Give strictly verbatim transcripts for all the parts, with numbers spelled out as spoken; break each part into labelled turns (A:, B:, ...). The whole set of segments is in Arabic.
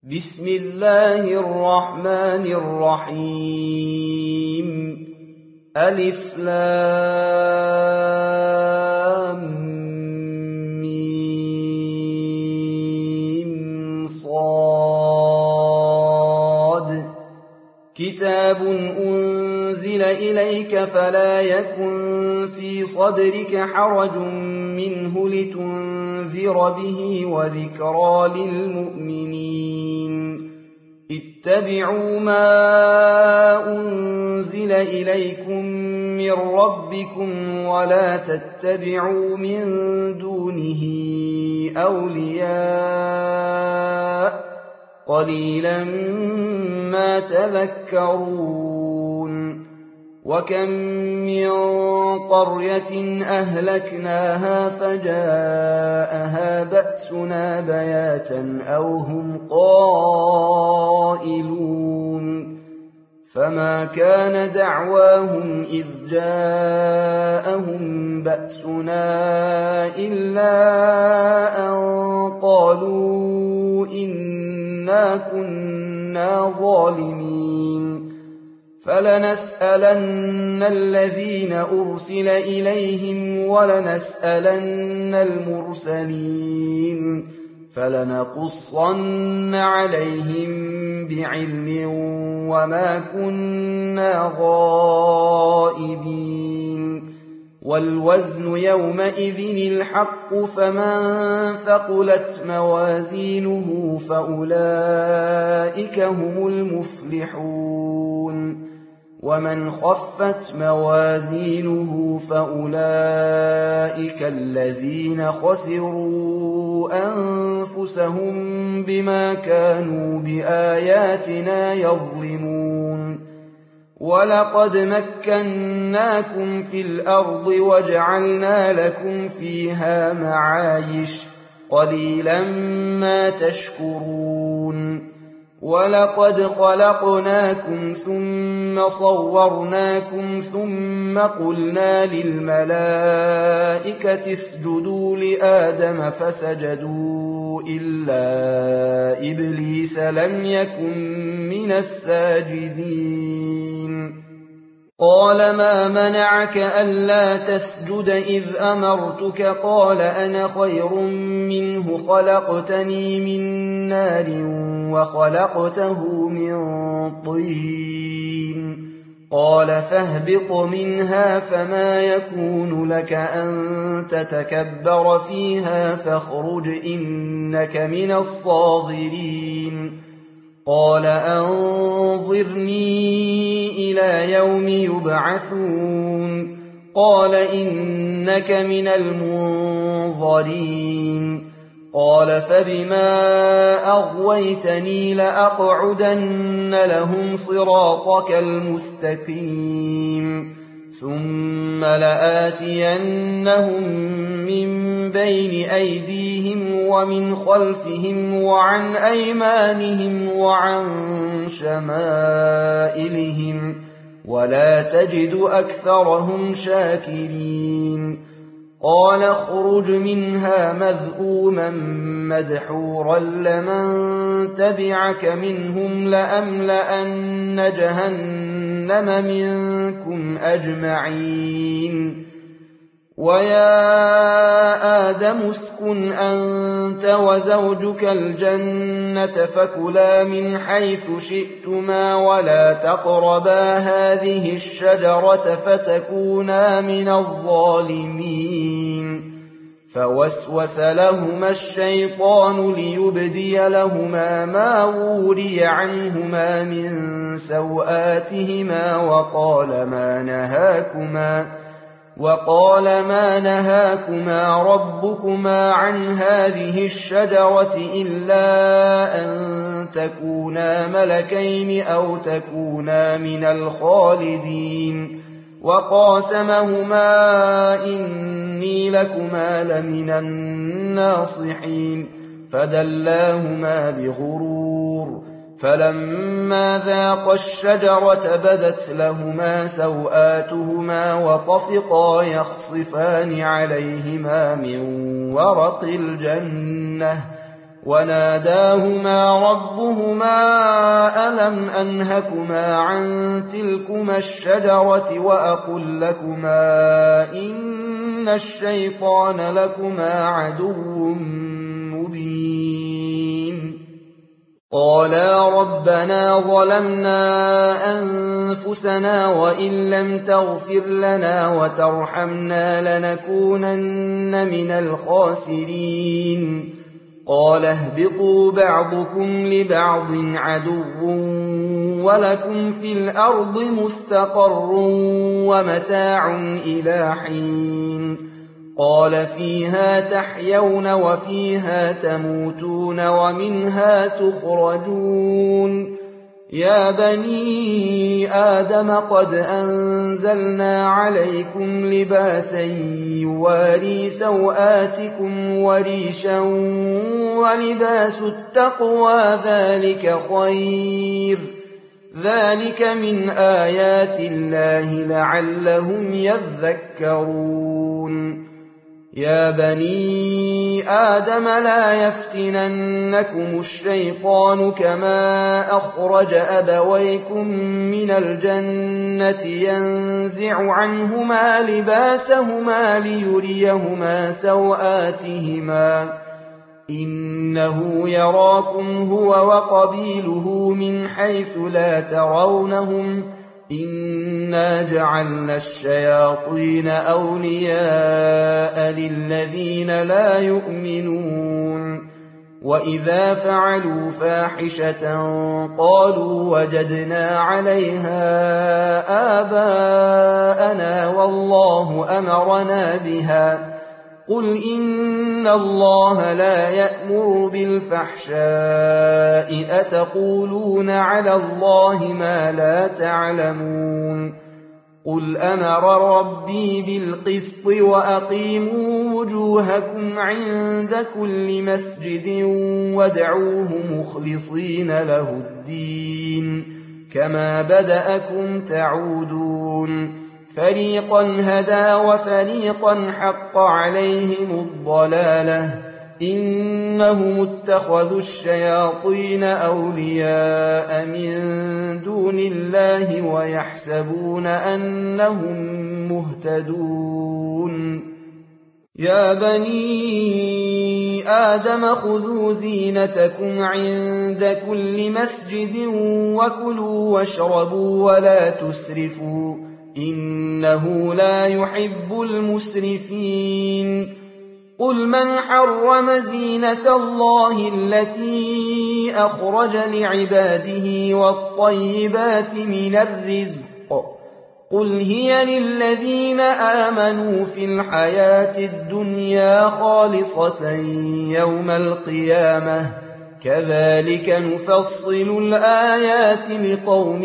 A: بسم الله الرحمن الرحيم ألف لام ميم صاد كتاب أنزل إليك فلا يكن في صدرك حرج منه لتنذر به وذكرى للمؤمنين اتبعوا ما أنزل إليكم من ربكم ولا تتبعوا من دونه أولياء قليلا ما تذكرون وكم من قرية أهلكناها فجاءها بأسنا بياتا أو هم قائلون فما كان دعواهم إذ جاءهم بأسنا إلا أن قالوا إنا كنا ظالمين فلنسألن الذين أرسل إليهم ولنسألن المرسلين فلنقصن عليهم بعلم وما كنا غائبين والوزن يومئذ الحق فمن ثقلت موازينه فأولئك هم المفلحون ومن خفت موازينه فأولئك الذين خسروا أنفسهم بما كانوا بآياتنا يظلمون ولقد مكناكم في الأرض وجعلنا لكم فيها معايش قليلا ما تشكرون ولقد خلقناكم ثم صورناكم ثم قلنا للملائكة اسجدوا لآدم فسجدوا إلا إبليس لم يكن من الساجدين قال ما منعك ألا تسجد إذ أمرتك قال أنا خير منه خلقتني من نار وخلقته من طين قال فاهبط منها فما يكون لك أن تتكبر فيها فاخرج إنك من الصاغرين قال أنظرني إلى يوم يبعثون قال إنك من المنظرين قال فبما أغويتني لأقعدن لهم صراطك المستقيم ثم لآتينهم من بين أيديهم ومن خلفهم وعن أيمانهم وعن شمائلهم ولا تجد أكثرهم شاكرين قال اخرج منها مذءوما مدحورا لمن تبعك منهم لأملأن جهنم منكم أجمعين ويا آدم اسكن أنت وزوجك الجنة فكلا من حيث شئتما ولا تقربا هذه الشجرة فتكونا من الظالمين فوسوس لهما الشيطان ليبدي لهما ما وري عنهما من سوآتهما وقال ما نهاكما وقال ما نهاكما ربكما عن هذه الشجرة إلا أن تكونا ملكين أو تكونا من الخالدين وقاسمهما إني لكما لمن الناصحين فدلاهما بغرور فلما ذاقا الشجرة بدت لهما سوآتهما وطفقا يخصفان عليهما من ورق الجنة وناداهما ربهما ألم أنهكما عن تلكما الشجرة وأقل لكما إن الشيطان لكما عدو مبين قالا ربنا ظلمنا أنفسنا وإن لم تغفر لنا وترحمنا لنكونن من الخاسرين قال اهبطوا بعضكم لبعض عدو ولكم في الأرض مستقر ومتاع إلى حين قال فيها تحيون وفيها تموتون ومنها تخرجون يا بني آدم قد أنزلنا عليكم لباسا يواري سوآتكم وريشا ولباس التقوى ذلك خير ذلك من آيات الله لعلهم يذكرون يا بني آدم لا يفتننكم الشيطان كما أخرج أبويكم من الجنة ينزع عنهما لباسهما ليريهما سوآتهما إنه يراكم هو وقبيله من حيث لا ترونهم إنا جعلنا الشياطين أولياء للذين لا يؤمنون وإذا فعلوا فاحشة قالوا وجدنا عليها آباءنا والله أمرنا بها قل إن الله لا يأمر بالفحشاء أتقولون على الله ما لا تعلمون قل أمر ربي بالقسط وأقيموا وجوهكم عند كل مسجد وادعوه مخلصين له الدين كما بدأكم تعودون فريقا هدى وفريقا حق عليهم الضلالة إنهم اتخذوا الشياطين أولياء من دون الله ويحسبون أنهم مهتدون يا بني آدم خذوا زينتكم عند كل مسجد وكلوا واشربوا ولا تسرفوا إنه لا يحب المسرفين قل من حرم زينة الله التي أخرج لعباده والطيبات من الرزق قل هي للذين آمنوا في الحياة الدنيا خالصة يوم القيامة كذلك نفصل الآيات لقوم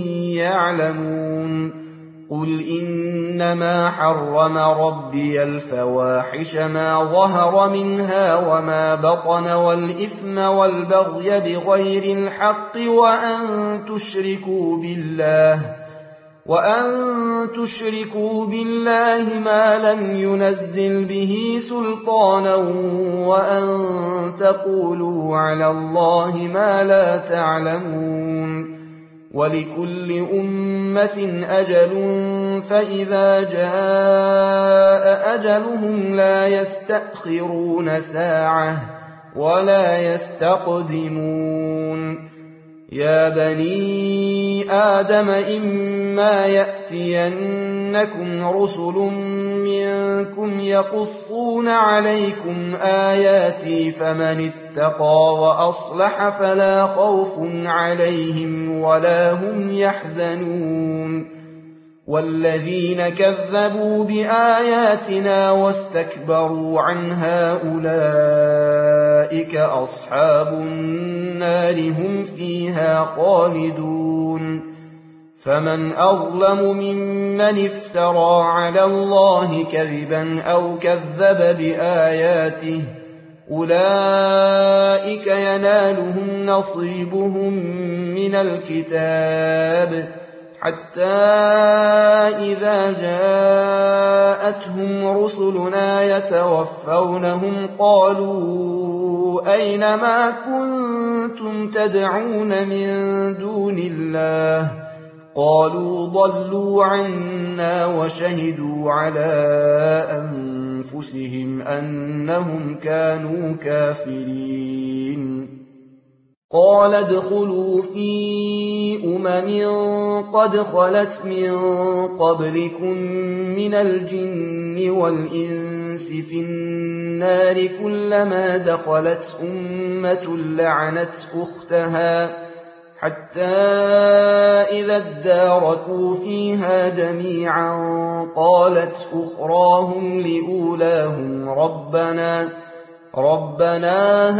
A: يعلمون قل إنما حرم ربي الفواحش ما ظهر منها وما بطن والإثم والبغي بغير الحق وأن تشركوا بالله وأن تشركوا بالله ما لم ينزل به سلطانا وأن تقولوا على الله ما لا تعلمون ولكل أمة أجل فإذا جاء أجلهم لا يستأخرون ساعة ولا يستقدمون يا بني آدم إما يأتينكم رسل منكم يقصون عليكم آياتي فمن اتقى وأصلح فلا خوف عليهم ولا هم يحزنون والذين كذبوا بآياتنا واستكبروا عنها أولئك أصحاب النار هم فيها خالدون فمن أظلم ممن افترى على الله كذبا أو كذب بآياته أولئك ينالهم نصيبهم من الكتاب حتى إذا جاءتهم رسلنا يتوفونهم قالوا أين ما كنتم تدعون من دون الله قالوا ضلوا عنا وشهدوا على أنفسهم أنهم كانوا كافرين قال ادخلوا في أمم قد خلت من قبلكم من الجن والإنس في النار كلما دخلت أمة لعنت أختها حتى إذا اداركوا فيها جميعا قالت أخراهم لأولاهم ربنا ربنا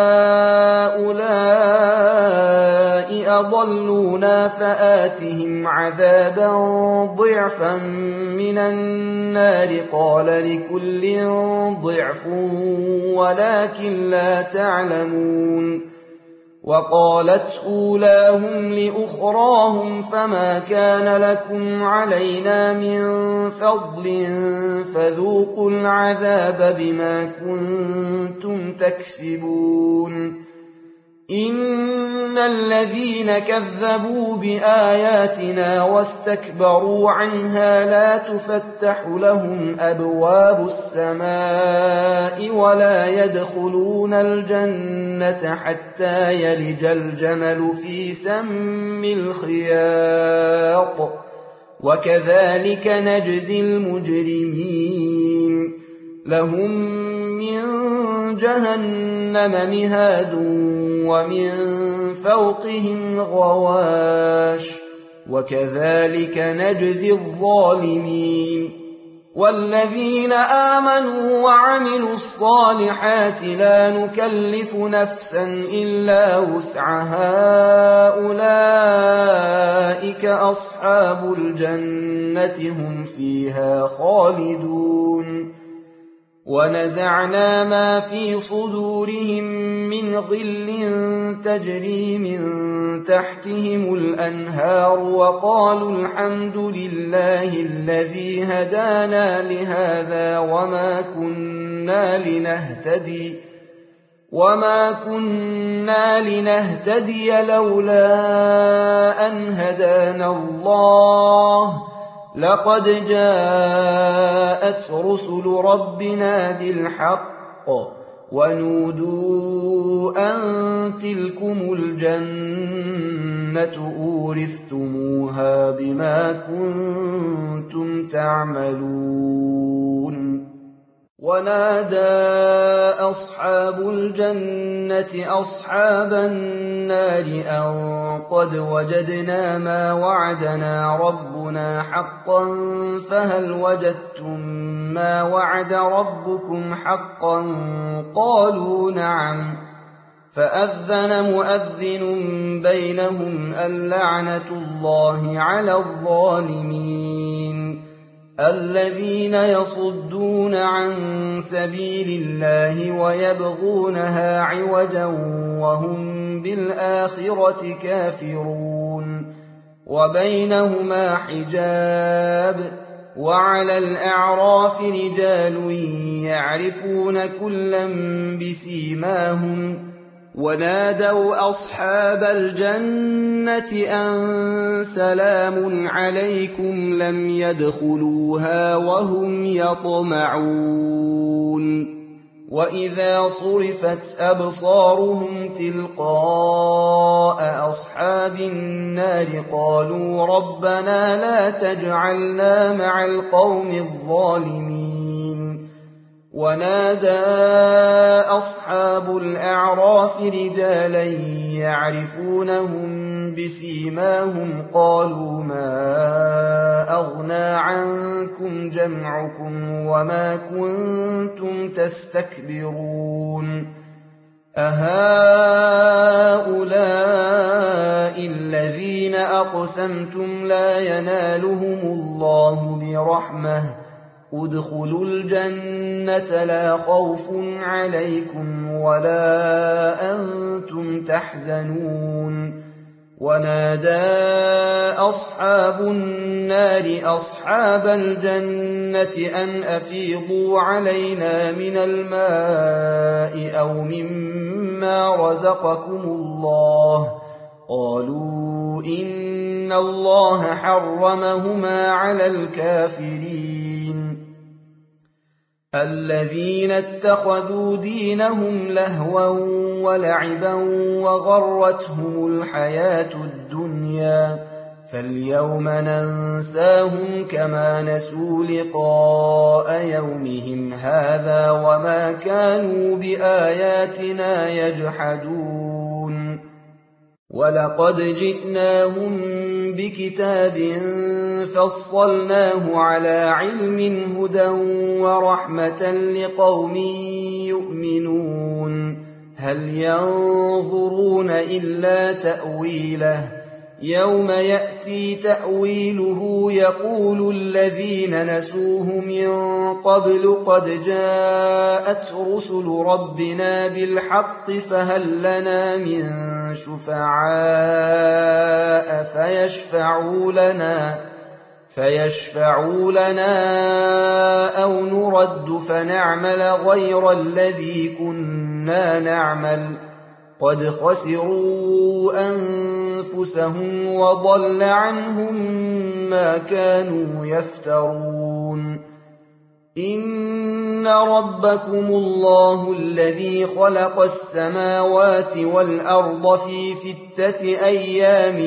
A: هؤلاء أضلونا فآتهم عذابا ضعفا من النار قال لكل ضعف ولكن لا تعلمون وقالت أولاهم لأخراهم فما كان لكم علينا من فضل فذوقوا العذاب بما كنتم تكسبون إن الذين كذبوا بآياتنا واستكبروا عنها لا تفتح لهم أبواب السماء ولا يدخلون الجنة حتى يلج الجمل في سم الخياط وكذلك نجزي المجرمين لهم من جهنم مهاد ومن فوقهم غواش وكذلك نجزي الظالمين والذين آمنوا وعملوا الصالحات لا نكلف نفسا إلا وسعها أولئك أصحاب الجنة هم فيها خالدون ونزعنا ما في صدورهم من غل تجري من تحتهم الأنهار وقالوا الحمد لله الذي هدانا لهذا وما كنا لنهتدي وما كنا لنهتدي لولا أن هدانا الله لقد جاءت رسل ربنا بالحق ونودوا أن تلكم الجنة أورثتموها بما كنتم تعملون ونادى أصحاب الجنة أصحاب النار أن قد وجدنا ما وعدنا ربنا حقا فهل وجدتم ما وعد ربكم حقا قالوا نعم فأذن مؤذن بينهم اللعنة الله على الظالمين الذين يصدون عن سبيل الله ويبغونها عوجا وهم بالآخرة كافرون وبينهما حجاب وعلى الأعراف رجال يعرفون كلا بسيماهم ونادوا أصحاب الجنة أن سلام عليكم لم يدخلوها وهم يطمعون وإذا صرفت أبصارهم تلقاء أصحاب النار قالوا ربنا لا تجعلنا مع القوم الظالمين ونادى أصحاب الأعراف رجالا يعرفونهم بسيماهم قالوا ما أغنى عنكم جمعكم وما كنتم تستكبرون أهؤلاء الذين أقسمتم لا ينالهم الله برحمة ادخلوا الجنة لا خوف عليكم ولا أنتم تحزنون ونادى أصحاب النار أصحاب الجنة أن أفيضوا علينا من الماء أو مما رزقكم الله قالوا إن الله حرمهما على الكافرين الذين اتخذوا دينهم لهوا ولعبا وغرتهم الحياة الدنيا فاليوم ننساهم كما نسوا لقاء يومهم هذا وما كانوا بآياتنا يجحدون ولقد جئناهم بكتاب فصلناه على علم هدى ورحمة لقوم يؤمنون هل ينظرون إلا تأويله يوم يأتي تأويله يقول الذين نسوه من قبل قد جاءت رسل ربنا بالحق فهل لنا من شفعاء فيشفعوا لنا فيشفعوا لنا أو نرد فنعمل غير الذي كنا نعمل قد خسروا أنفسهم وضل عنهم ما كانوا يفترون إن ربكم الله الذي خلق السماوات والأرض في ستة أيام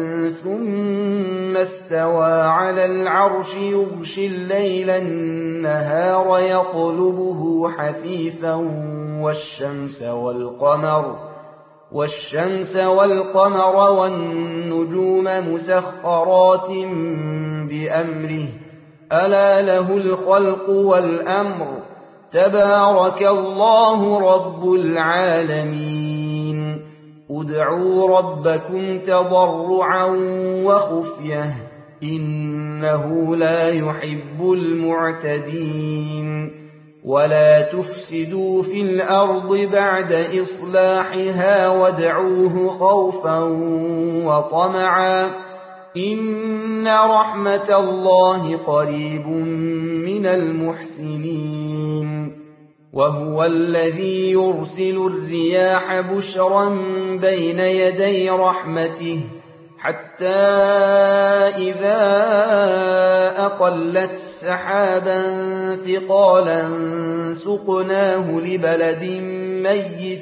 A: ثم استوى على العرش يغشي الليل النهار يطلبه حثيثا والشمس والقمر والشمس والقمر والنجوم مسخرات بأمره ألا له الخلق والأمر تبارك الله رب العالمين ادعوا ربكم تضرعا وخفية إنه لا يحب المعتدين ولا تفسدوا في الأرض بعد إصلاحها وادعوه خوفا وطمعا إن رحمة الله قريب من المحسنين وهو الذي يرسل الرياح بشرا بين يدي رحمته حتى إذا أقلت سحابا ثقالا سقناه لبلد ميت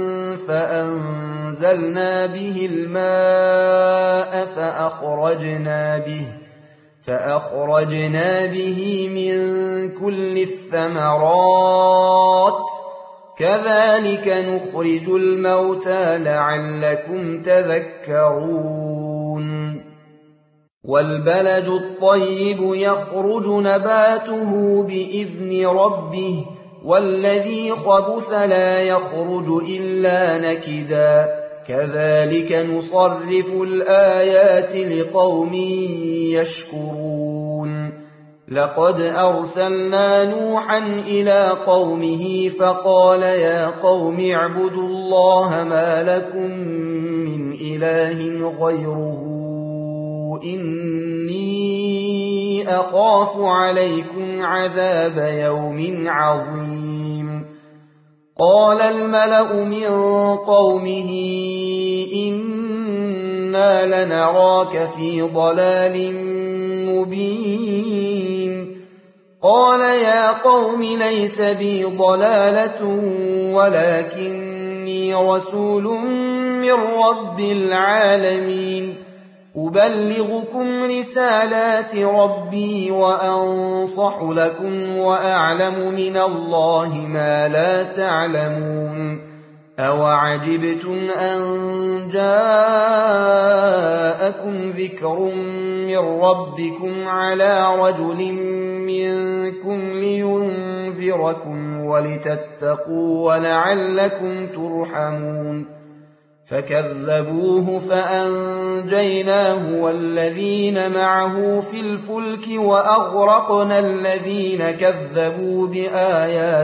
A: فأنزلنا به الماء فأخرجنا به فأخرجنا به من كل الثمرات كذلك نخرج الموتى لعلكم تذكرون والبلد الطيب يخرج نباته بإذن ربه والذي خبث لا يخرج إلا نكدا كذلك نصرف الآيات لقوم يشكرون لقد أرسلنا نوحا إلى قومه فقال يا قوم اعبدوا الله ما لكم من إله غيره إني أخاف عليكم عذاب يوم عظيم قال الملأ من قومه إنا لنراك في ضلال مبين قال يا قوم ليس بي ضلالة ولكني رسول من رب العالمين أبلغكم رسالات ربي وأنصح لكم وأعلم من الله ما لا تعلمون أوعجبتم أن جاءكم ذكر من ربكم على رجل منكم لينذركم ولتتقوا ولعلكم ترحمون فكذبوه فأنجيناه والذين معه في الفلك وأغرقنا الذين كذبوا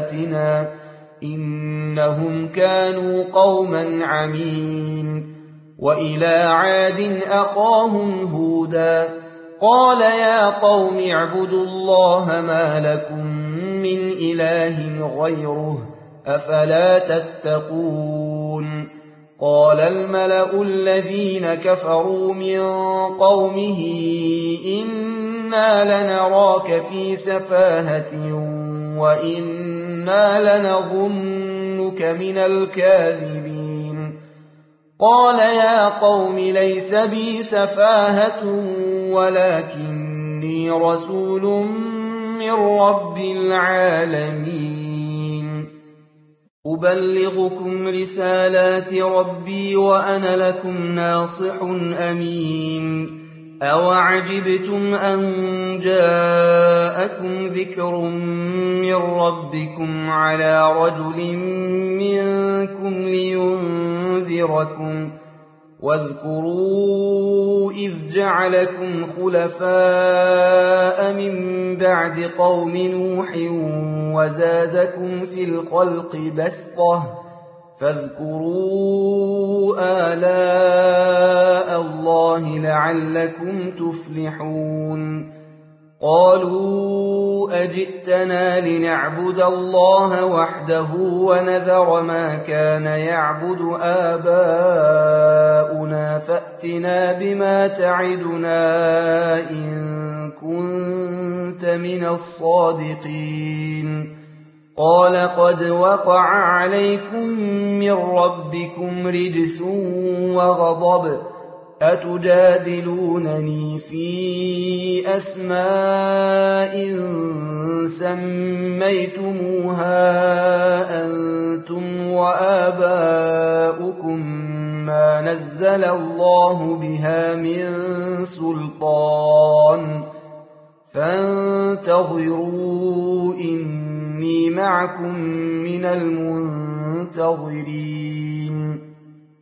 A: بآياتنا إنهم كانوا قوما عمين وإلى عاد أخاهم هودا قال يا قوم اعبدوا الله ما لكم من إله غيره أفلا تتقون قال الملأ الذين كفروا من قومه إنا لنراك في سفاهة وإنا لنظنك من الكاذبين قال يا قوم ليس بي سفاهة ولكني رسول من رب العالمين أبلغكم رسالات ربي وأنا لكم ناصح أمين أوعجبتم أن جاءكم ذكر من ربكم على رجل منكم لينذركم واذكروا إذ جعلكم خلفاء من بعد قوم نوح وزادكم في الخلق بسطة فاذكروا آلاء الله لعلكم تفلحون قالوا أجئتنا لنعبد الله وحده ونذر ما كان يعبد آباؤنا فأتنا بما تعدنا إن كنت من الصادقين قال قد وقع عليكم من ربكم رجس وغضب أتجادلونني في أسماء سميتموها أنتم وآباؤكم ما نزل الله بها من سلطان فانتظروا إني معكم من المنتظرين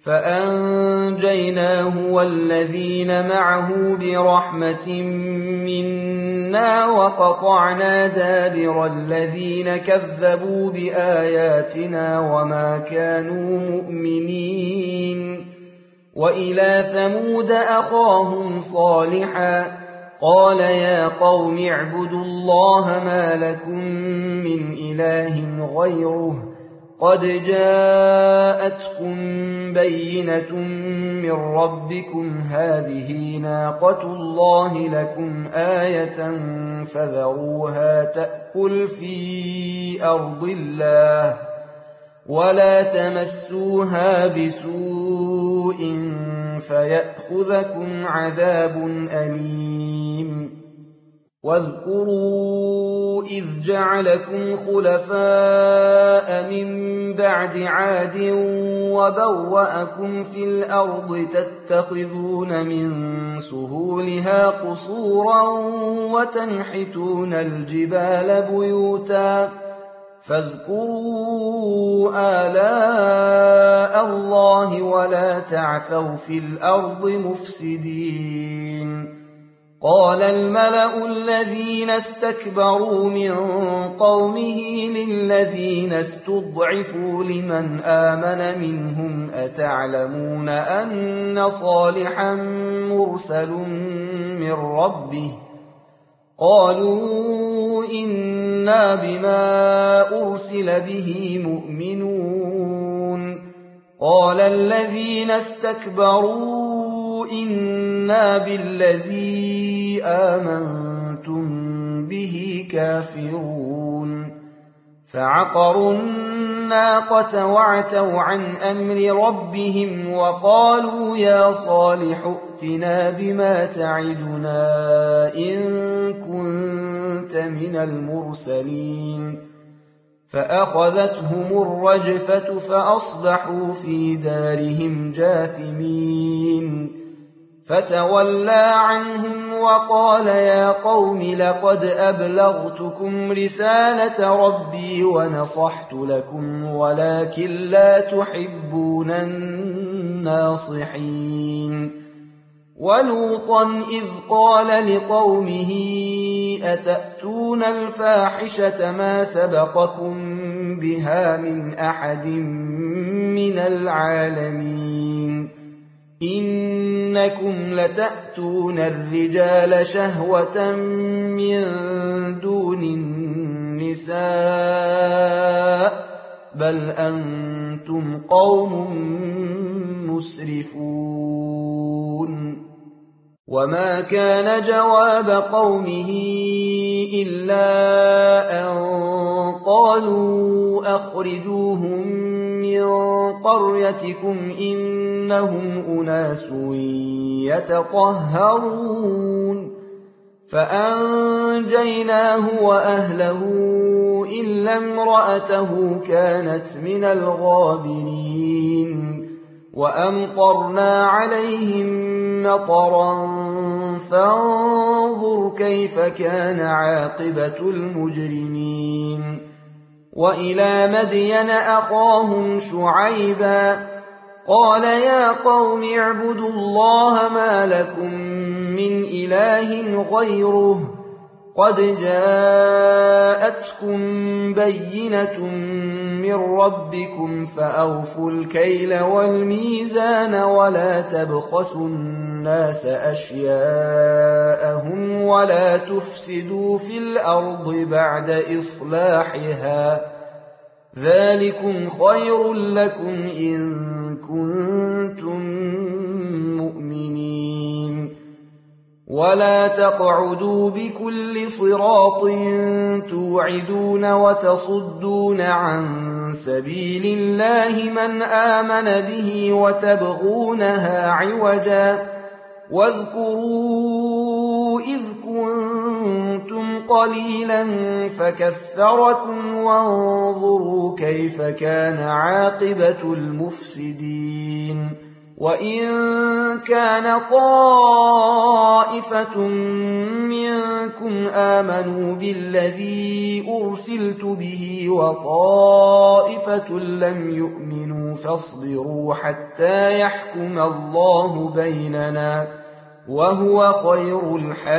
A: فأنجيناه والذين معه برحمة منا وقطعنا دابر الذين كذبوا بآياتنا وما كانوا مؤمنين وإلى ثمود أخاهم صالحا قال يا قوم اعبدوا الله ما لكم من إله غيره قد جاءتكم بينة من ربكم هذه ناقة الله لكم آية فذروها تأكل في أرض الله ولا تمسوها بسوء فيأخذكم عذاب أليم واذكروا إذ جعلكم خلفاء من بعد عاد وبوأكم في الأرض تتخذون من سهولها قصورا وتنحتون الجبال بيوتا فاذكروا آلاء الله ولا تعثوا في الأرض مفسدين قال الملأ الذين استكبروا من قومه للذين استضعفوا لمن آمن منهم أتعلمون أن صالحا مرسل من ربه قالوا إنا بما أرسل به مؤمنون قال الذين استكبروا إنا بالذي آمنتم به كافرون فعقروا الناقة وعتوا عن أمر ربهم وقالوا يا صالح ائتنا بما تعدنا إن كنت من المرسلين فأخذتهم الرجفة فأصبحوا في دارهم جاثمين فتولى عنهم وقال يا قوم لقد أبلغتكم رسالة ربي ونصحت لكم ولكن لا تحبون الناصحين ولوطا إذ قال لقومه أتأتون الفاحشة ما سبقكم بها من أحد من العالمين إنكم لتأتون الرجال شهوة من دون النساء بل أنتم قوم مسرفون وما كان جواب قومه إلا أن قالوا أخرجوهم من قريتكم إنهم أناس يتطهرون فأنجيناه وأهله إلا امرأته كانت من الغابرين وأمطرنا عليهم مطرا فانظر كيف كان عاقبة المجرمين وإلى مدين أخاهم شعيبا قال يا قوم اعبدوا الله ما لكم من إله غيره قد جاءتكم بينة من ربكم فأوفوا الكيل والميزان ولا تبخسوا الناس أشياءهم ولا تفسدوا في الأرض بعد إصلاحها ذلكم خير لكم إن كنتم مؤمنين ولا تقعدوا بكل صراط توعدون وتصدون عن سبيل الله من آمن به وتبغونها عوجا واذكروا إذ كنتم قليلا فكثركم وانظروا كيف كان عاقبة المفسدين وإن كان طائفة منكم آمنوا بالذي أرسلت به وطائفة لم يؤمنوا فاصبروا حتى يحكم الله بيننا وهو خير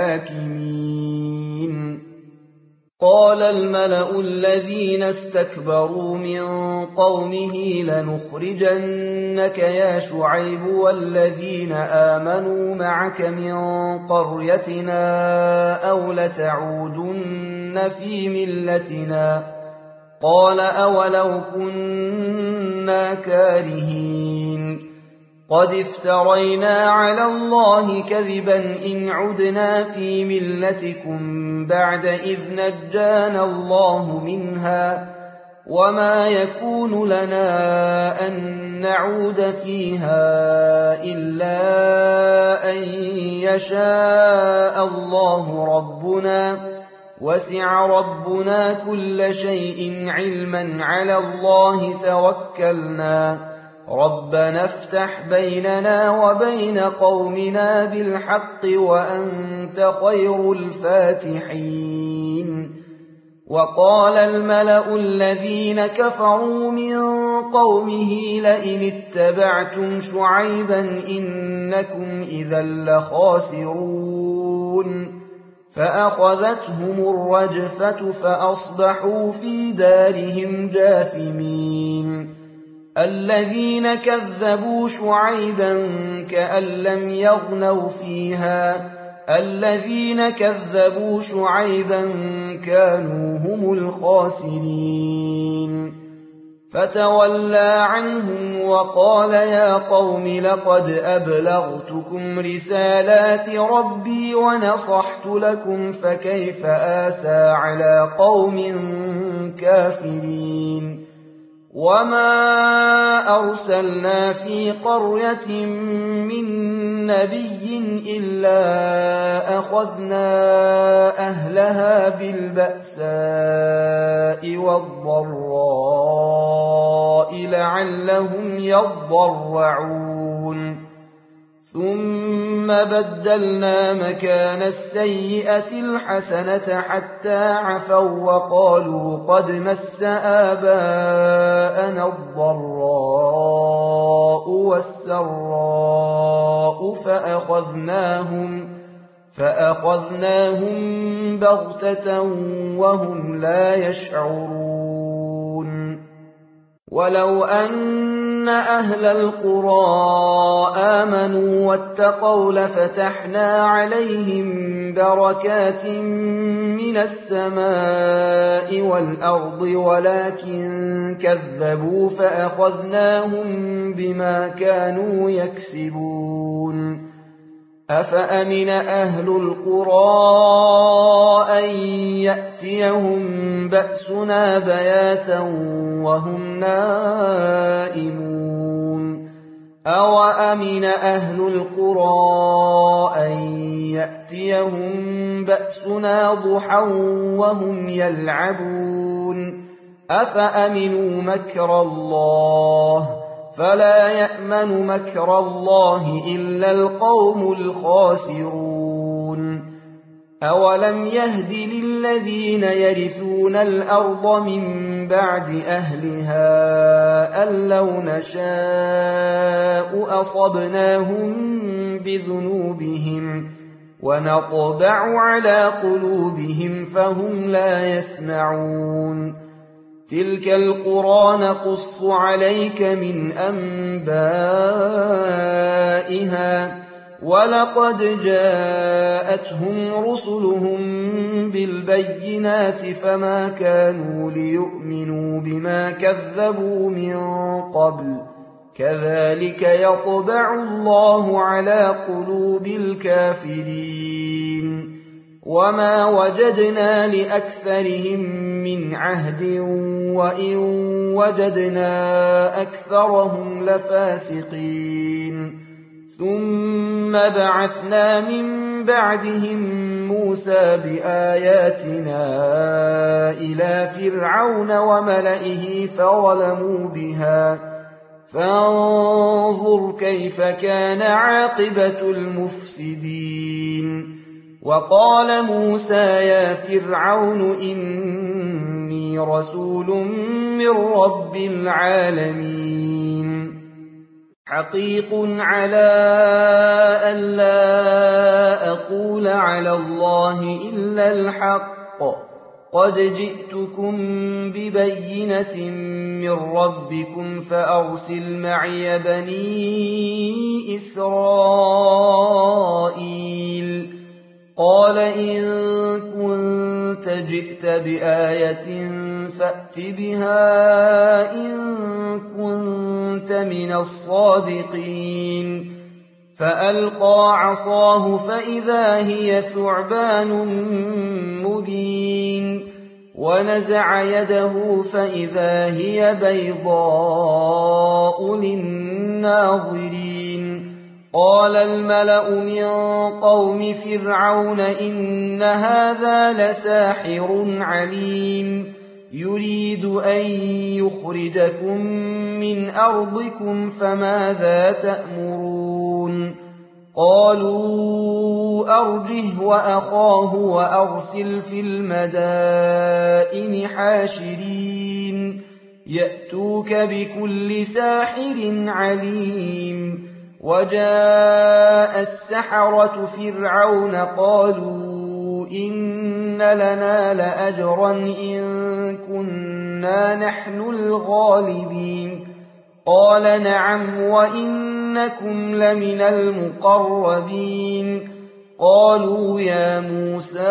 A: الحاكمين قال الملأ الذين استكبروا من قومه لنخرجنك يا شعيب والذين آمنوا معك من قريتنا أو لتعودن في ملتنا قال أولو كنا كارهين قد افترينا على الله كذبا إن عدنا في ملتكم بعد إذ نجانا الله منها وما يكون لنا أن نعود فيها إلا أن يشاء الله ربنا وسع ربنا كل شيء علما على الله توكلنا ربنا افتح بيننا وبين قومنا بالحق وأنت خير الفاتحين وقال الملأ الذين كفروا من قومه لئن اتبعتم شعيبا إنكم إذا لخاسرون فأخذتهم الرجفة فأصبحوا في دارهم جاثمين الذين كذبوا شعيبا كأن لم يغنوا فيها الذين كذبوا شعيبا كانوا هم الخاسرين فتولى عنهم وقال يا قوم لقد أبلغتكم رسالات ربي ونصحت لكم فكيف آسى على قوم كافرين وما أرسلنا في قرية من نبي إلا أخذنا أهلها بالبأساء والضراء لعلهم يضرعون ثم بدلنا مكان السيئة الحسنة حتى عفوا وقالوا قد مس آباءنا الضراء والسراء فأخذناهم فأخذناهم بغتة وهم لا يشعرون ولو أن أهل القرى آمنوا واتقوا لفتحنا عليهم بركات من السماء والأرض ولكن كذبوا فأخذناهم بما كانوا يكسبون أفأمن أهل القرى أن يأتيهم بأسنا بياتا وهم نائمون أوأمن أهل القرى أن يأتيهم بأسنا ضحى وهم يلعبون أفأمنوا مكر الله فلا يأمن مكر الله إلا القوم الخاسرون أولم يهد للذين يرثون الأرض من بعد أهلها أن لو نشاء أصبناهم بذنوبهم ونطبع على قلوبهم فهم لا يسمعون تلك القرى نقص عليك من أنبائها ولقد جاءتهم رسلهم بالبينات فما كانوا ليؤمنوا بما كذبوا من قبل كذلك يطبع الله على قلوب الكافرين وما وجدنا لأكثرهم من عهد وإن وجدنا أكثرهم لفاسقين ثم بعثنا من بعدهم موسى بآياتنا إلى فرعون وملئه فظلموا بها فانظر كيف كان عاقبة المفسدين وقال موسى يا فرعون إني رسول من رب العالمين حقيق على أن لا أقول على الله إلا الحق قد جئتكم ببينة من ربكم فأرسل معي بني إسرائيل قال إن كنت جئت بآية فأت بها إن كنت من الصادقين فألقى عصاه فإذا هي ثعبان مبين ونزع يده فإذا هي بيضاء للناظرين قال الملأ من قوم فرعون إن هذا لساحر عليم يريد أن يخرجكم من أرضكم فماذا تأمرون قالوا أرجه وأخاه وأرسل في المدائن حاشرين يأتوك بكل ساحر عليم وجاء السحرة فرعون قالوا إن لنا لأجرا إن كنا نحن الغالبين قال نعم وإنكم لمن المقربين قالوا يا موسى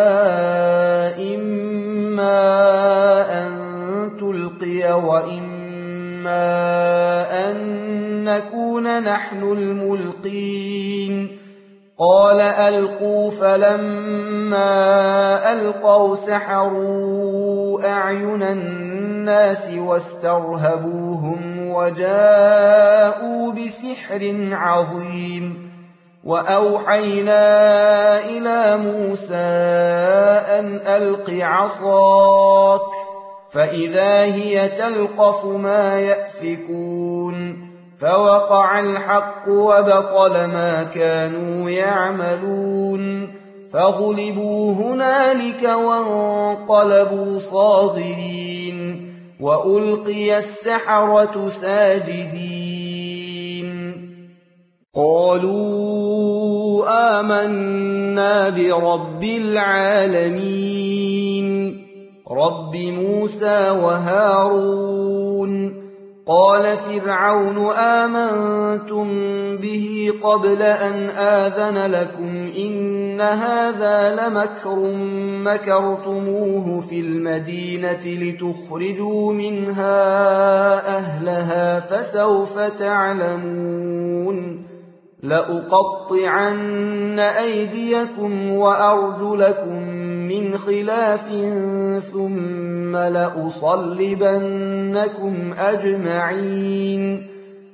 A: إما أن تلقي وإما أن نكون نحن الملقين قال ألقوا فلما ألقوا سحروا أعين الناس واسترهبوهم وجاءوا بسحر عظيم وأوحينا إلى موسى أن ألق عصاك فإذا هي تلقف ما يأفكون فوقع الحق وبطل ما كانوا يعملون فغلبوا هنالك وانقلبوا صاغرين وألقي السحرة ساجدين قالوا آمنا برب العالمين رب موسى وهارون قال فرعون آمنتم به قبل أن آذن لكم إن هذا لمكر مكرتموه في المدينة لتخرجوا منها أهلها فسوف تعلمون لأقطعن أيديكم وأرجلكم من خلاف ثم لأصلبنكم أجمعين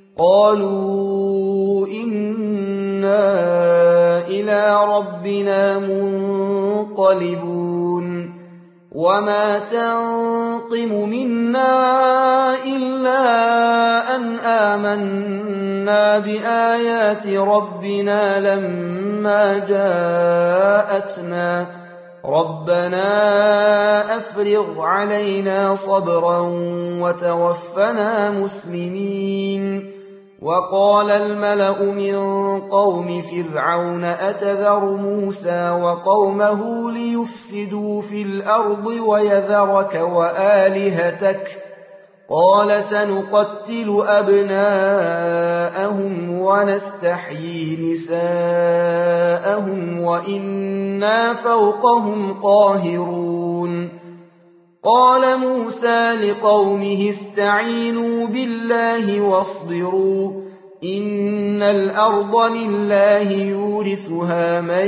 A: قالوا إنا إلى ربنا منقلبون وما تنقم منا إلا أن آمنا بآيات ربنا لما جاءتنا ربنا أفرغ علينا صبرا وتوفنا مسلمين وقال الملأ من قوم فرعون أتذر موسى وقومه ليفسدوا في الأرض ويذرك وآلهتك قال سنقتل أبناءهم ونستحيي نساءهم وإنا فوقهم قاهرون قال موسى لقومه استعينوا بالله واصبروا إن الأرض لله يورثها من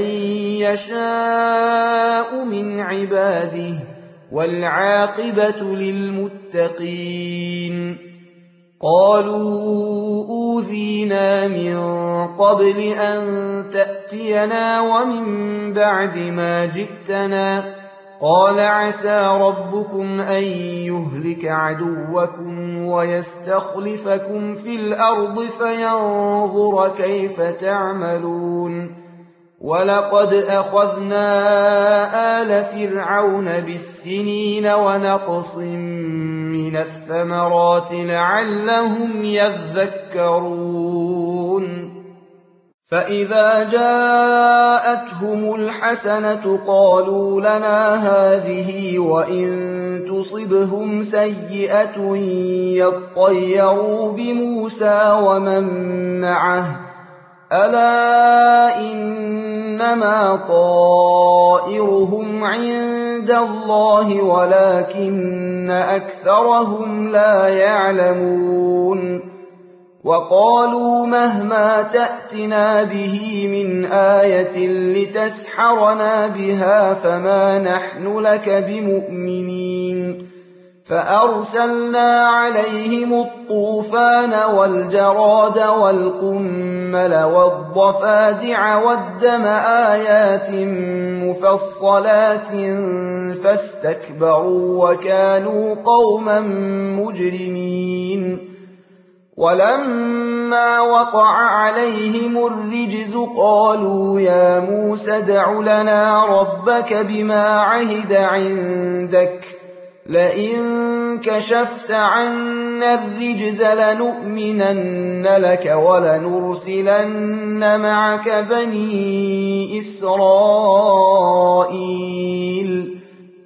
A: يشاء من عباده والعاقبة للمتقين قالوا أوذينا من قبل أن تأتينا ومن بعد ما جئتنا قال عسى ربكم أن يهلك عدوكم ويستخلفكم في الأرض فينظر كيف تعملون ولقد أخذنا آل فرعون بالسنين ونقص من الثمرات لعلهم يذكرون فإذا جاءتهم الحسنة قالوا لنا هذه وإن تصبهم سيئة يطيروا بموسى ومن معه ألا إنما طائرهم عند الله ولكن أكثرهم لا يعلمون وقالوا مهما تأتنا به من آية لتسحرنا بها فما نحن لك بمؤمنين فأرسلنا عليهم الطوفان والجراد والقمل والضفادع والدم آيات مفصلات فاستكبروا وكانوا قوما مجرمين ولما وقع عليهم الرجز قالوا يا موسى ادع لنا ربك بما عهد عندك لئن كشفت عنا الرجز لنؤمنن لك ولنرسلن معك بني إسرائيل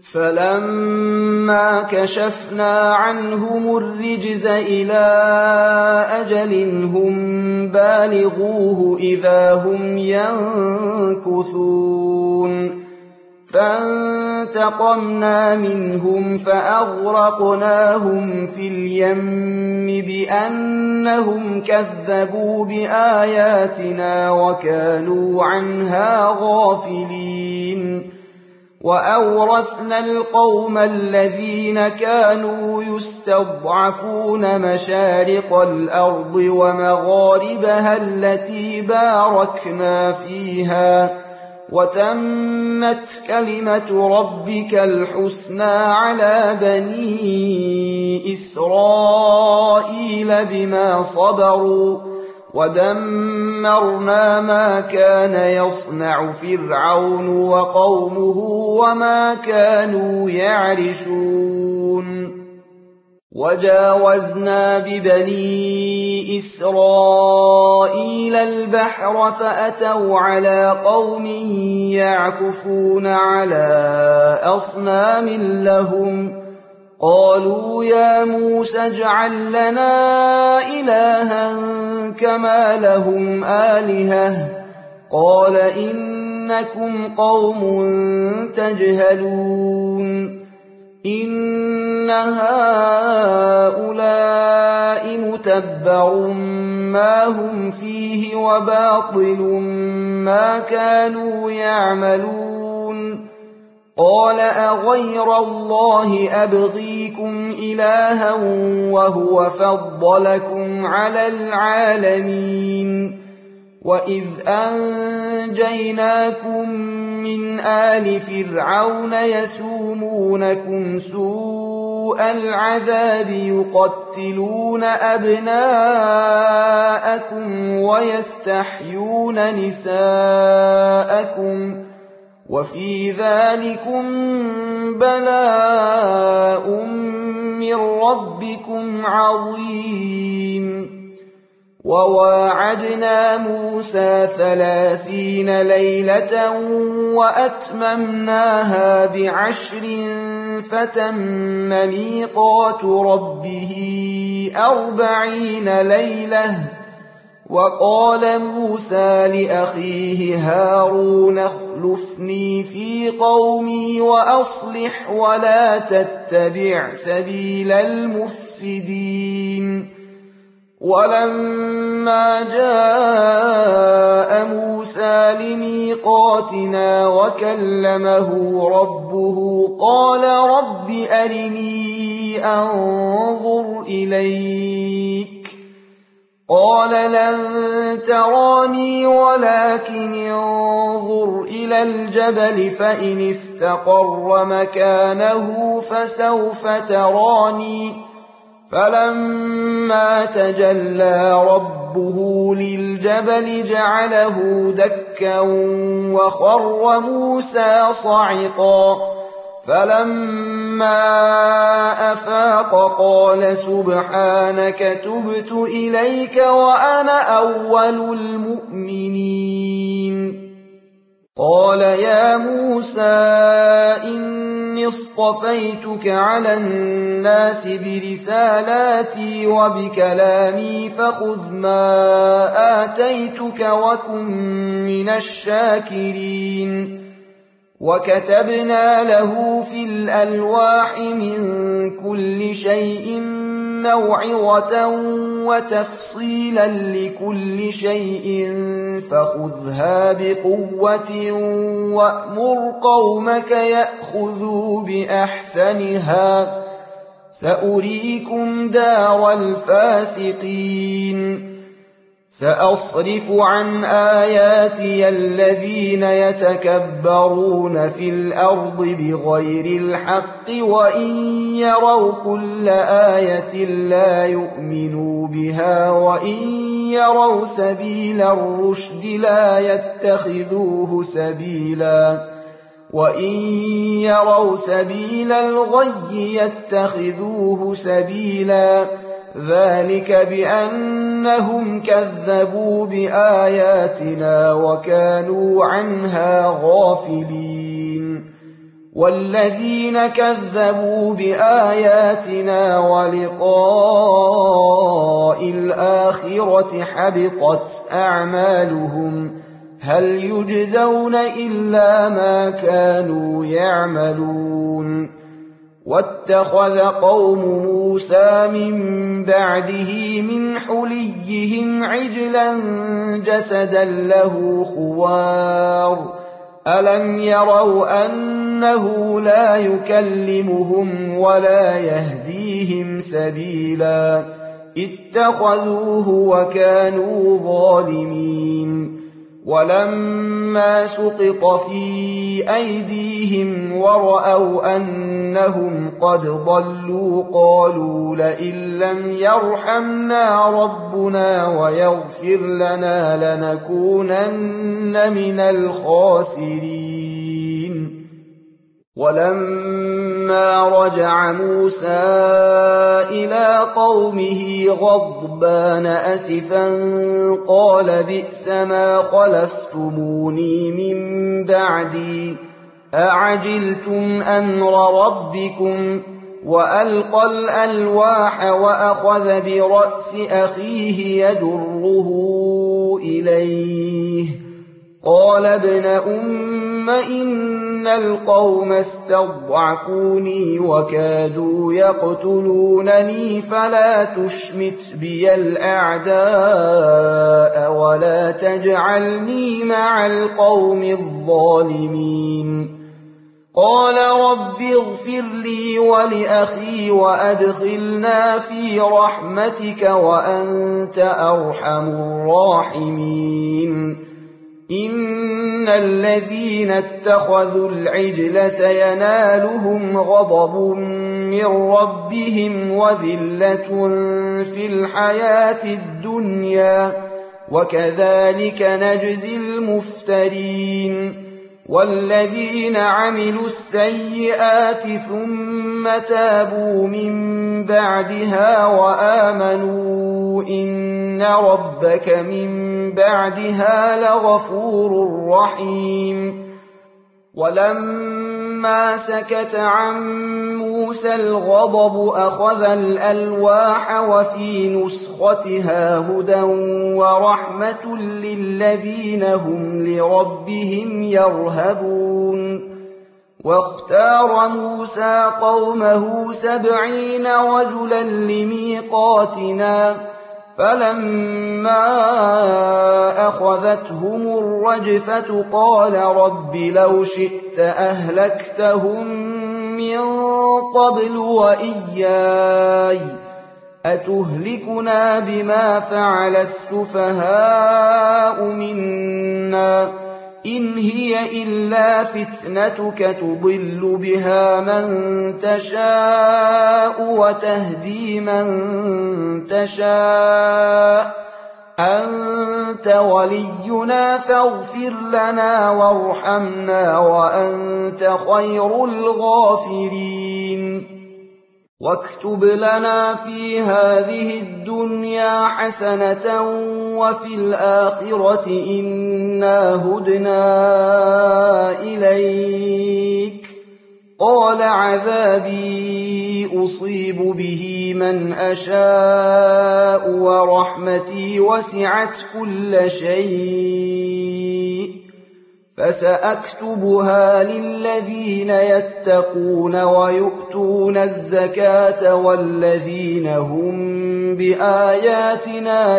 A: فلما كشفنا عنهم الرجز إلى أجل هم بالغوه إذا هم ينكثون فانتقمنا منهم فأغرقناهم في اليم بأنهم كذبوا بآياتنا وكانوا عنها غافلين وأورثنا القوم الذين كانوا يستضعفون مشارق الأرض ومغاربها التي باركنا فيها وتمت كلمة ربك الحسنى على بني إسرائيل بما صبروا ودمرنا ما كان يصنع فرعون وقومه وما كانوا يعرشون وجاوزنا ببني إسرائيل البحر فأتوا على قوم يعكفون على أصنام لهم قالوا يا موسى اجعل لنا إلها كما لهم آلهة قال إنكم قوم تجهلون إن هؤلاء متبر ما هم فيه وباطل ما كانوا يعملون قال أغير الله أبغيكم إلها وهو فضلكم على العالمين وإذ أنجيناكم من آل فرعون يسومونكم سوء العذاب يقتلون أبناءكم ويستحيون نساءكم وفي ذلكم بلاء من ربكم عظيم وواعدنا موسى ثلاثين ليلة وأتممناها بعشر فتم ميقات ربه أربعين ليلة وقال موسى لأخيه هارون اخلفني في قومي وأصلح ولا تتبع سبيل المفسدين ولما جاء موسى لميقاتنا وكلمه ربه قال رب أرني أنظر إليك قال لن تراني ولكن انظر إلى الجبل فإن استقر مكانه فسوف تراني فلما تجلى ربه للجبل جعله دكا وخر موسى صعقا فلما أفاق قال سبحانك تبت إليك وأنا أول المؤمنين قال يا موسى إني اصطفيتك على الناس برسالاتي وبكلامي فخذ ما آتيتك وكن من الشاكرين وكتبنا له في الألواح من كل شيء موعظة وتفصيلا لكل شيء فخذها بقوة وأمر قومك يأخذوا بأحسنها سأريكم دار الفاسقين سأصرف عن آياتي الذين يتكبرون في الأرض بغير الحق وإن يروا كل آية لا يؤمنوا بها وإن يروا سبيل الرشد لا يتخذوه سبيلا وإن يروا سبيل الغي يتخذوه سبيلا ذلك بأنهم كذبوا بآياتنا وكانوا عنها غافلين والذين كذبوا بآياتنا ولقاء الآخرة حبطت أعمالهم هل يجزون إلا ما كانوا يعملون واتخذ قوم موسى من بعده من حليهم عجلا جسدا له خوار ألم يروا أنه لا يكلمهم ولا يهديهم سبيلا اتخذوه وكانوا ظالمين ولما سقط في أيديهم ورأوا أنهم قد ضلوا قالوا لئن لم يرحمنا ربنا ويغفر لنا لنكونن من الخاسرين ولما رجع موسى إلى قومه غضبان أسفا قال بئس ما خلفتموني من بعدي أعجلتم أمر ربكم وألقى الألواح وأخذ برأس أخيه يجره إليه قال ابن أم إن القوم استضعفوني وكادوا يقتلونني فلا تشمت بي الأعداء ولا تجعلني مع القوم الظالمين قال رب اغفر لي ولأخي وأدخلنا في رحمتك وأنت أرحم الراحمين إن الذين اتخذوا العجل سينالهم غضب من ربهم وذلة في الحياة الدنيا وكذلك نجزي المفترين والذين عملوا السيئات ثم تابوا من بعدها وآمنوا إن ربك من بعدها لغفور رحيم ولما سكت عن موسى الغضب أخذ الألواح وفي نسختها هدى ورحمة للذين هم لربهم يرهبون واختار موسى قومه سبعين رجلا لميقاتنا فلما أخذتهم الرجفة قال رب لو شئت أهلكتهم من قبل وإياي أتهلكنا بما فعل السفهاء منا إن هي إلا فتنتك تضل بها من تشاء وتهدي من تشاء أنت ولينا فاغفر لنا وارحمنا وأنت خير الغافرين واكتب لنا في هذه الدنيا حسنة وفي الآخرة إنا هدنا إليك قال عذابي أصيب به من أشاء ورحمتي وسعت كل شيء فسأكتبها للذين يتقون ويؤتون الزكاة والذين هم بآياتنا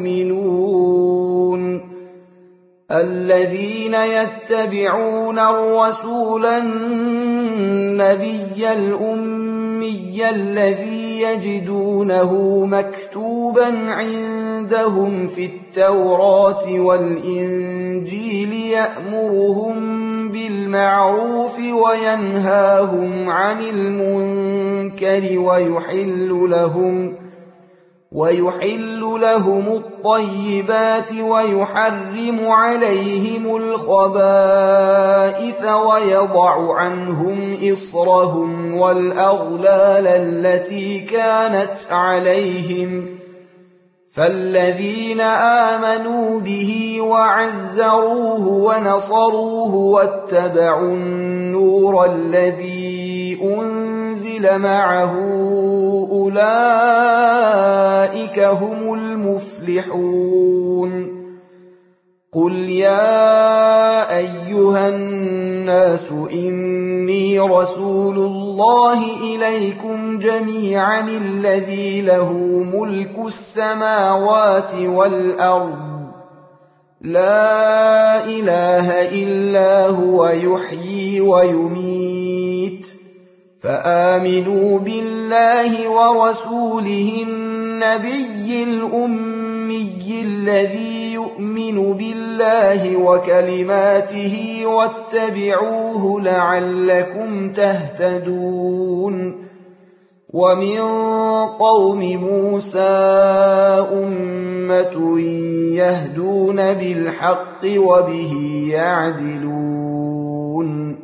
A: يؤمنون الذين يتبعون الرسول النبي الأمي الذي يجدونه مكتوبا عندهم في التوراة والإنجيل يأمرهم بالمعروف وينهاهم عن المنكر ويحل لهم ويحل لهم الطيبات ويحرم عليهم الخبائث ويضع عنهم إصرهم والأغلال التي كانت عليهم فالذين آمنوا به وعزروه ونصروه واتبعوا النور الذي أنزل معه أولئك هم المفلحون قل يا أيها الناس إني رسول الله إليكم جميعا الذي له ملك السماوات والأرض لا إله إلا هو يحيي ويميت فآمنوا بالله ورسوله النبي الأمي الذي يؤمن بالله وكلماته واتبعوه لعلكم تهتدون ومن قوم موسى أمة يهدون بالحق وبه يعدلون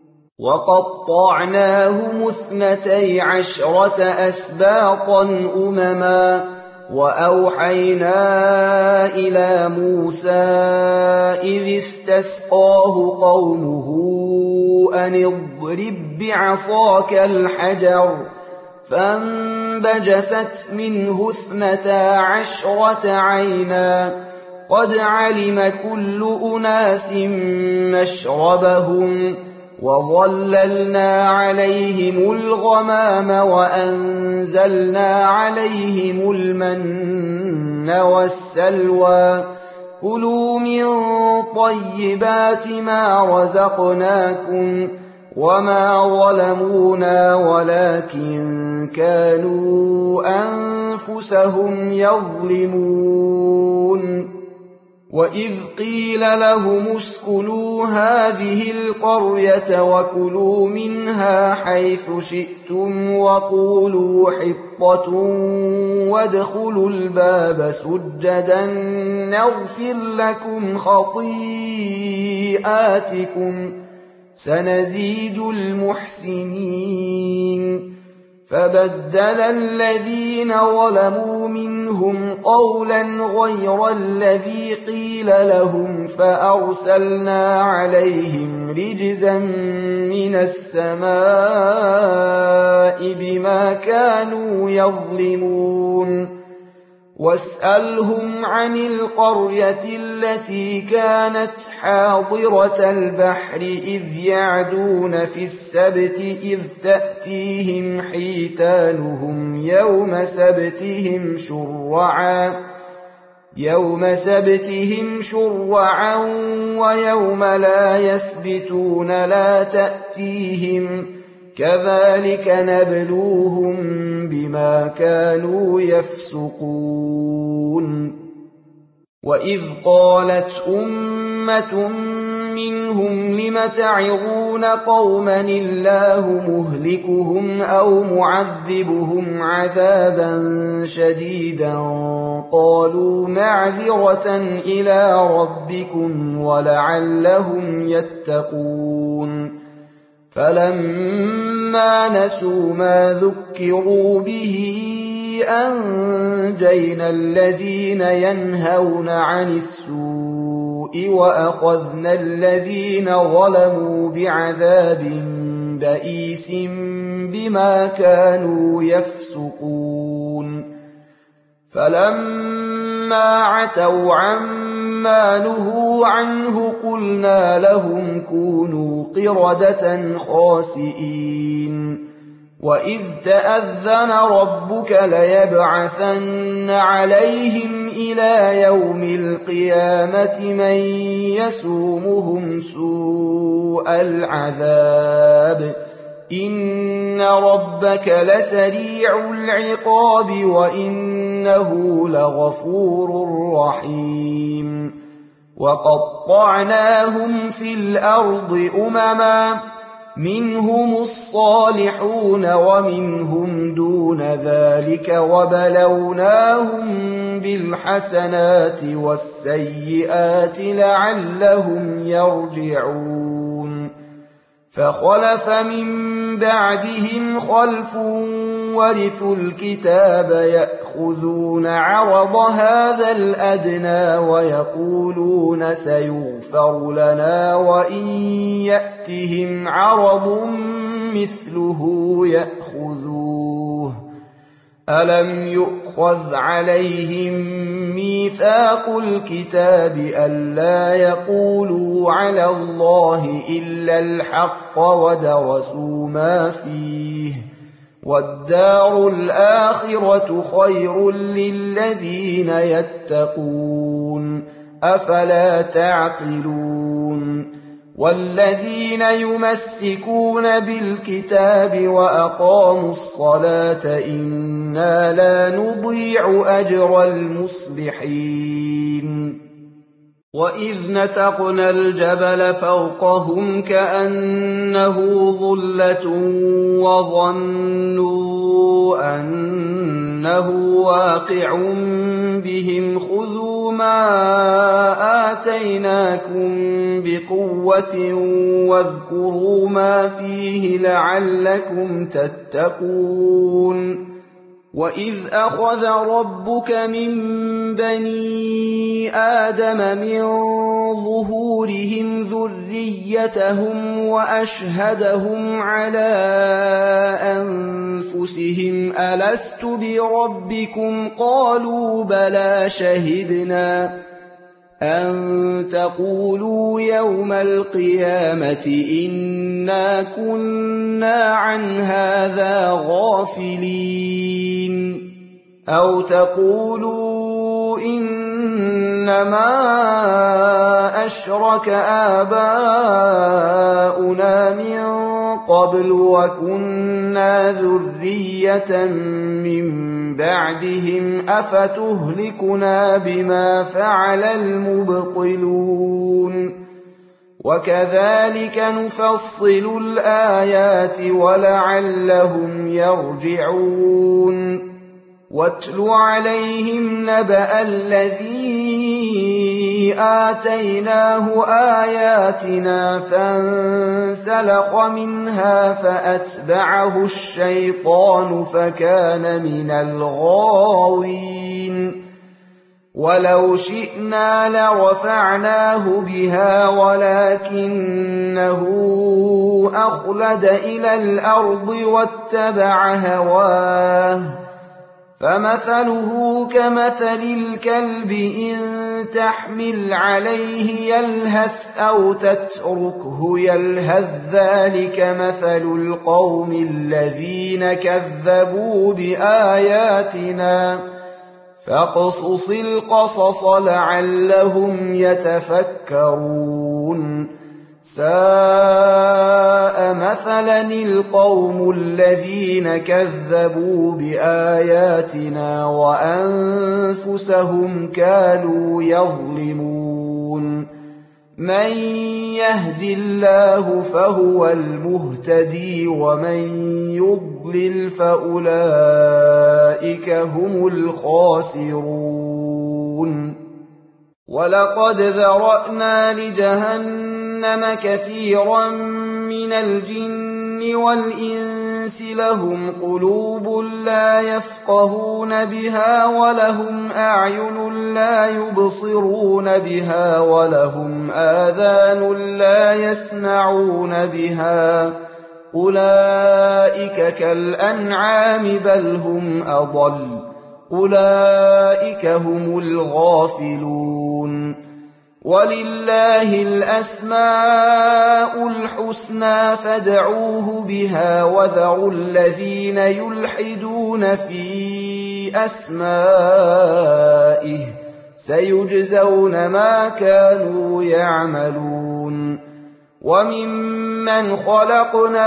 A: وقطعناهم اثنتي عشرة أسباطا أمما وأوحينا إلى موسى إذ استسقاه قومه أن اضرب بعصاك الحجر فانبجست منه اثنتا عشرة عينا قد علم كل أناس مشربهم وظللنا عليهم الغمام وأنزلنا عليهم المن والسلوى كلوا من طيبات ما رزقناكم وما ظلمونا ولكن كانوا أنفسهم يظلمون وإذ قيل لهم اسكنوا هذه القرية وكلوا منها حيث شئتم وقولوا حطة وادخلوا الباب سجدا نغفر لكم خطيئاتكم سنزيد المحسنين فبدل الذين ظلموا منهم قولا غير الذي قيل لهم فأرسلنا عليهم رجزا من السماء بما كانوا يظلمون واسألهم عن القرية التي كانت حاضرة البحر إذ يعدون في السبت إذ تأتيهم حيتانهم يوم سبتهم شرعا يوم سبتهم شرعا ويوم لا يسبتون لا تأتيهم كذلك نبلوهم بما كانوا يفسقون وإذ قالت أمة منهم لم تعظون قوما الله مهلكهم أو معذبهم عذابا شديدا قالوا معذرة إلى ربكم ولعلهم يتقون فلما نسوا ما ذكروا به أنجينا الذين ينهون عن السوء وأخذنا الذين ظلموا بعذاب بئيس بما كانوا يفسقون فلما عتوا عما نهوا عنه قلنا لهم كونوا قردة خاسئين وإذ تأذن ربك ليبعثن عليهم إلى يوم القيامة من يسومهم سوء العذاب إن ربك لسريع العقاب وإنه لغفور رحيم وقطعناهم في الأرض أمما منهم الصالحون ومنهم دون ذلك وبلوناهم بالحسنات والسيئات لعلهم يرجعون فخلف من بعدهم خلف ورثوا الكتاب يأخذون عرض هذا الأدنى ويقولون سيغفر لنا وإن يأتهم عرض مثله يأخذوه ألم يؤخذ عليهم ميثاق الكتاب ألا يقولوا على الله إلا الحق ودرسوا ما فيه والدار الآخرة خير للذين يتقون أفلا تعقلون والذين يمسكون بالكتاب وأقاموا الصلاة إنا لا نضيع أجر المصلحين وإذ نتقنا الجبل فوقهم كأنه ظلة وظنوا أنه واقع بهم خذوا ما آتيناكم بقوة واذكروا ما فيه لعلكم تتقون وَإِذْ أَخَذَ رَبُّكَ مِنْ بَنِي آدَمَ مِنْ ظُهُورِهِمْ ذُرِّيَّتَهُمْ وَأَشْهَدَهُمْ عَلَى أَنْفُسِهِمْ أَلَسْتُ بِرَبِّكُمْ قَالُوا بَلَى شَهِدْنَا أَن تَقُولُوا يَوْمَ الْقِيَامَةِ إِنَّا كُنَّا عَنْ هَذَا غَافِلِينَ أَوْ تَقُولُوا إِنَّمَا أَشْرَكَ آبَاؤُنَا مِن قَبْلُ وَكُنَّا ذُرِّيَّةً مِّن بَعْدِهِمْ أَفَتُهْلِكُنَا بِمَا فَعَلَ الْمُبْطِلُونَ وَكَذَلِكَ نُفَصِّلُ الْآيَاتِ وَلَعَلَّهُمْ يَرْجِعُونَ وَاتْلُ عَلَيْهِمْ نَبَأَ الَّذِي آتَيْنَاهُ آيَاتِنَا فَانسَلَخَ مِنْهَا فَأَتْبَعَهُ الشَّيْطَانُ فَكَانَ مِنَ الْغَاوِينَ وَلَوْ شِئْنَا لَرَفَعْنَاهُ بِهَا وَلَكِنَّهُ أَخْلَدَ إِلَى الْأَرْضِ وَاتَّبَعَ هَوَاهُ فَمَثَلُهُ كَمَثَلِ الْكَلْبِ إِن تَحْمِلْ عَلَيْهِ يَلْهَثْ أَوْ تَتْرُكْهُ يَلْهَثْ ذَلِكَ مَثَلُ الْقَوْمِ الَّذِينَ كَذَّبُوا بِآيَاتِنَا فَاقْصُصِ الْقَصَصَ لَعَلَّهُمْ يَتَفَكَّرُونَ سَاءَ مَثَلًا الْقَوْمُ الَّذِينَ كَذَّبُوا بِآيَاتِنَا وَأَنفُسَهُمْ كَانُوا يَظْلِمُونَ مَن يَهْدِ اللَّهُ فَهُوَ الْمُهْتَدِي وَمَن يُضْلِلْ فَأُولَئِكَ هُمُ الْخَاسِرُونَ وَلَقَدْ ذَرَأْنَا لِجَهَنَّمَ كَثِيرًا مِنَ الْجِنِّ وَالْإِنسِ لَهُمْ قُلُوبٌ لَّا يَفْقَهُونَ بِهَا وَلَهُمْ أَعْيُنٌ لَّا يُبْصِرُونَ بِهَا وَلَهُمْ آذَانٌ لَّا يَسْمَعُونَ بِهَا أُولَئِكَ كَالْأَنْعَامِ بَلْ هُمْ أَضَلُّ أُولَئِكَ هم الغافلون وَلِلَّهِ الْأَسْمَاءُ الْحُسْنَى فادعوه بها وذروا الذين يلحدون في أسمائه سيجزون ما كانوا يعملون وممن خلقنا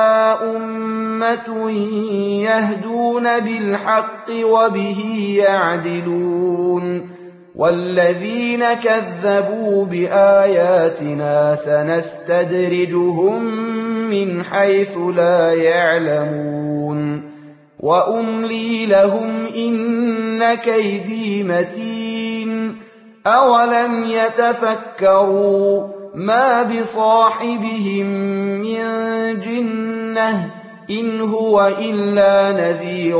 A: أمة يهدون بالحق وبه يعدلون والذين كذبوا بآياتنا سنستدرجهم من حيث لا يعلمون وأملي لهم إن كيدي متين أولم يتفكروا ما بصاحبهم من جنة إن هو إلا نذير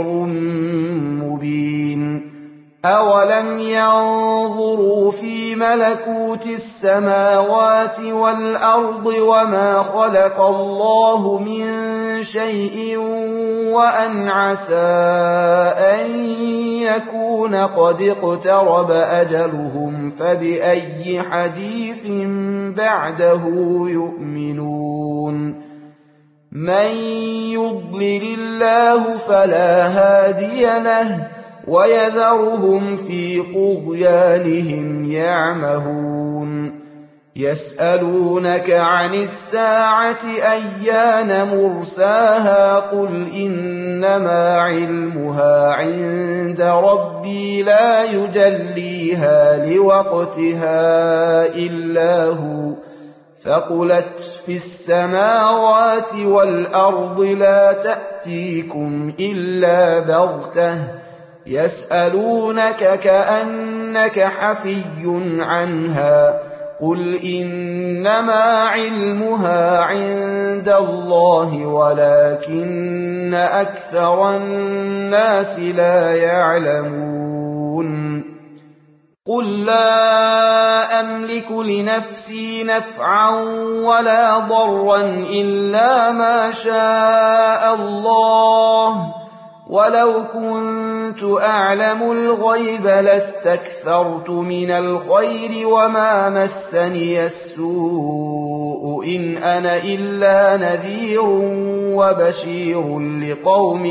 A: مبين أولم ينظروا في ملكوت السماوات والأرض وما خلق الله من شيء وأن عسى أن يكون قد اقترب أجلهم فبأي حديث بعده يؤمنون من يضلل الله فلا هادي له ويذرهم في طغيانهم يعمهون يسألونك عن الساعة أيان مرساها قل إنما علمها عند ربي لا يجليها لوقتها إلا هو ثقلت في السماوات والأرض لا تأتيكم إلا بغتة يسألونك كأنك حفي عنها قل إنما علمها عند الله ولكن أكثر الناس لا يعلمون قل لا أملك لنفسي نفعا ولا ضرا إلا ما شاء الله ولو كنت أعلم الغيب لاستكثرت من الخير وما مسني السوء إن أنا إلا نذير وبشير لقوم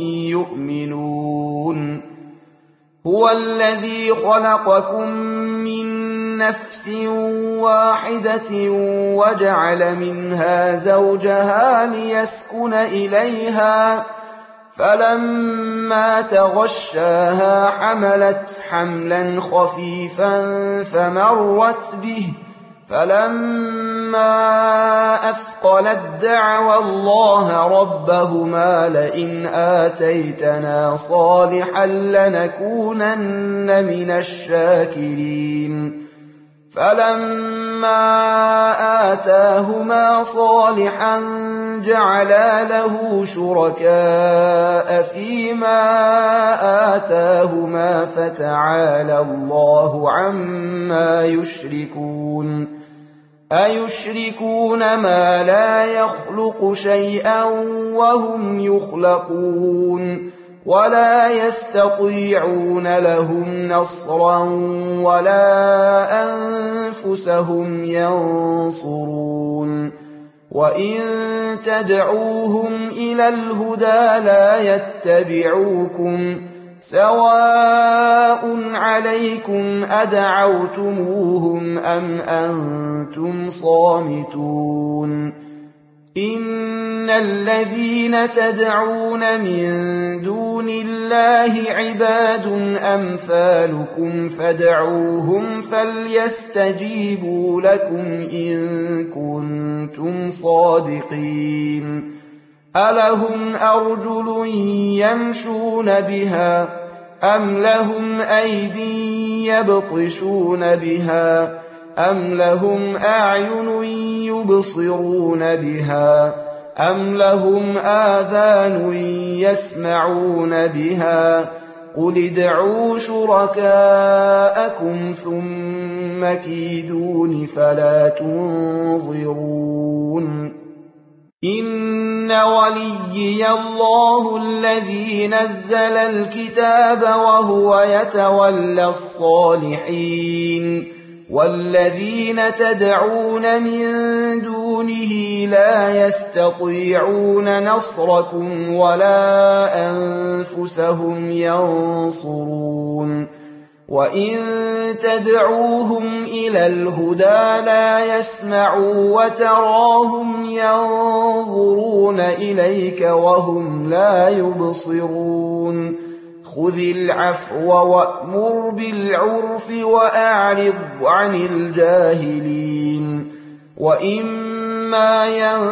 A: يؤمنون هو الذي خلقكم من نفس واحدة وجعل منها زوجها ليسكن إليها فلما تغشاها حملت حملا خفيفا فمرت به فلما أثقلت دعوا الله ربهما لئن آتيتنا صالحا لنكونن من الشاكرين فلما آتاهما صالحا جعلا له شركاء فيما آتاهما فتعالى الله عما يشركون أيشركون ما لا يخلق شيئا وهم يخلقون ولا يستطيعون لهم نصرا ولا أنفسهم ينصرون وإن تدعوهم إلى الهدى لا يتبعوكم سواء عليكم أدعوتموهم أم أنتم صامتون إن الذين تدعون من دون الله عباد أمثالكم فادعوهم فليستجيبوا لكم إن كنتم صادقين ألهم أرجل يمشون بها أم لهم أيدي يبطشون بها أم لهم أعين يبصرون بها أم لهم آذان يسمعون بها قل ادعوا شركاءكم ثم كيدون فلا تنظرون إن وليي الله الذي نزل الكتاب وهو يتولى الصالحين والذين تدعون من دونه لا يستطيعون نصركم ولا أنفسهم ينصرون وإن تدعوهم إلى الهدى لا يسمعوا وتراهم ينظرون إليك وهم لا يبصرون خذ العفو وأمر بالعرف وأعرض عن الجاهلين وإما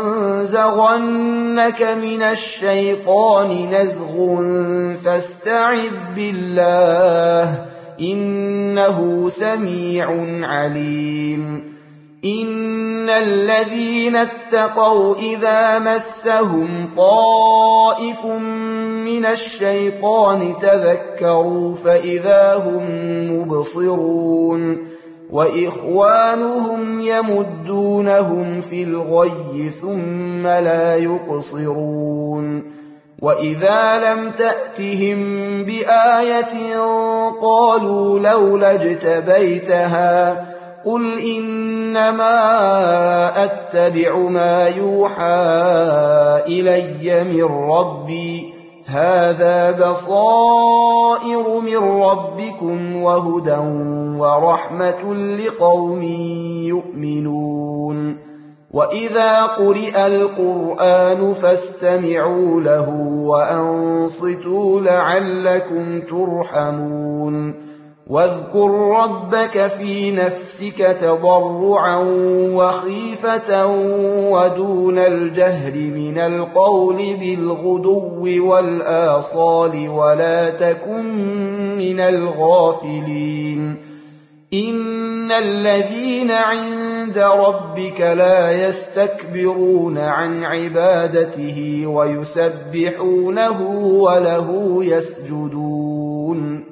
A: ينزغنك من الشيطان نزغ فاستعذ بالله إنه سميع عليم إن الذين اتقوا إذا مسهم طائف من الشيطان تذكروا فإذا هم مبصرون وإخوانهم يمدونهم في الغي ثم لا يقصرون وإذا لم تأتهم بآية قالوا لولا اجتبيتها قل إنما أتبع ما يوحى إلي من ربي هذا بصائر من ربكم وهدى ورحمة لقوم يؤمنون وإذا قرئ القرآن فاستمعوا له وأنصتوا لعلكم ترحمون واذكر ربك في نفسك تضرعا وخيفة ودون الجهر من القول بالغدو والآصال ولا تكن من الغافلين إن الذين عند ربك لا يستكبرون عن عبادته ويسبحونه وله يسجدون